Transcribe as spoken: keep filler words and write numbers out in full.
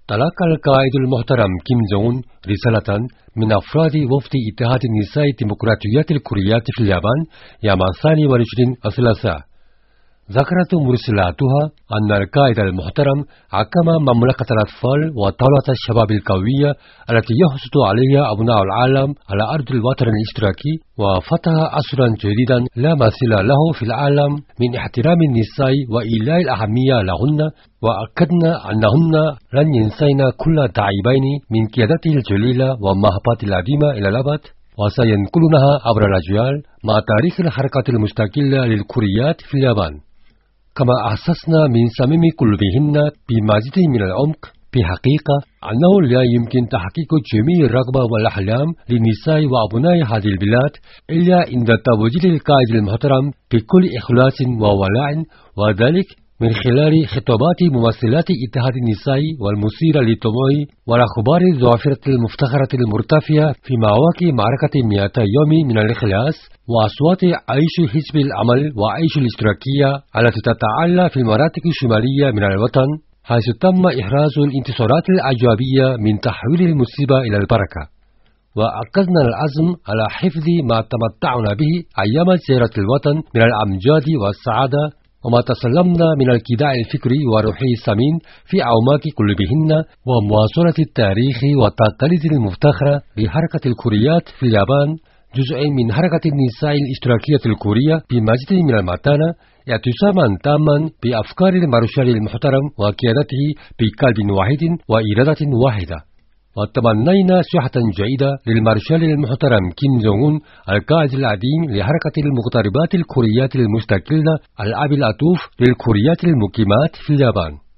تلقى القائد المحترم كيم جونغ أون رسالة من أفراد وفد اتحاد النساء الديمقراطية الكورية في اليابان يوم الثاني والعشرين الثلاثاء. ذكرت مرسلاتها أن القائد المحترم حكم مملكة الأطفال وطاولة الشباب القوية التي يحصد عليها أبناء العالم على أرض الوطن الاشتراكي، وفتح عصرا جديدا لا مثيل له في العالم من احترام النساء وإيلاء الأهمية لهن، وأكدنا أنهن لن ينسين كل تعبين من قيادته الجليلة ومحبة العظيمة إلى الأبد، وسينقلونها عبر الأجيال مع تاريخ الحركة المستقلة للكوريات في اليابان. كما أحسسنا من صميم قلوبهن بمزيد من العمق بحقيقة أنه لا يمكن تحقيق جميع الرغبة والأحلام للنساء وأبناء هذه البلاد إلا عند توجيه القائد المحترم بكل إخلاص وولاء، وذلك من خلال خطابات ممثلات اتحاد النساء والمثيرة للطموح والأخبار الظافرة المفتخرة المرتفعة في مواقع معركة مئتي يوم من الإخلاص، وأصوات عيش حزب العمل وعيش الاشتراكية التي تتعالى في المناطق الشمالية من الوطن، حيث تم إحراز الانتصارات الإيجابية من تحويل المصيبة إلى البركة. وأكدنا العزم على حفظ ما تمتعنا به أيام زيارة الوطن من الأمجاد والسعادة، وما تسلمنا من الكداء الفكري والروحي الثمين في أعماق قلوبهن، ومواصلة التاريخ والتقاليد المفتخرة لحركة الكوريات في اليابان، جزء من حركة النساء الاشتراكية الكورية بمزيد من المتانة، اعتصاما تاما بأفكار المارشال المحترم وقيادته بقلب واحد وإرادة واحدة. وتمنينا صحة جيدة للمارشال المحترم كيم جونغ أون القائد العظيم لحركة المغتربات الكوريات المستقلة، الأب العطوف للكوريات المقيمات في اليابان.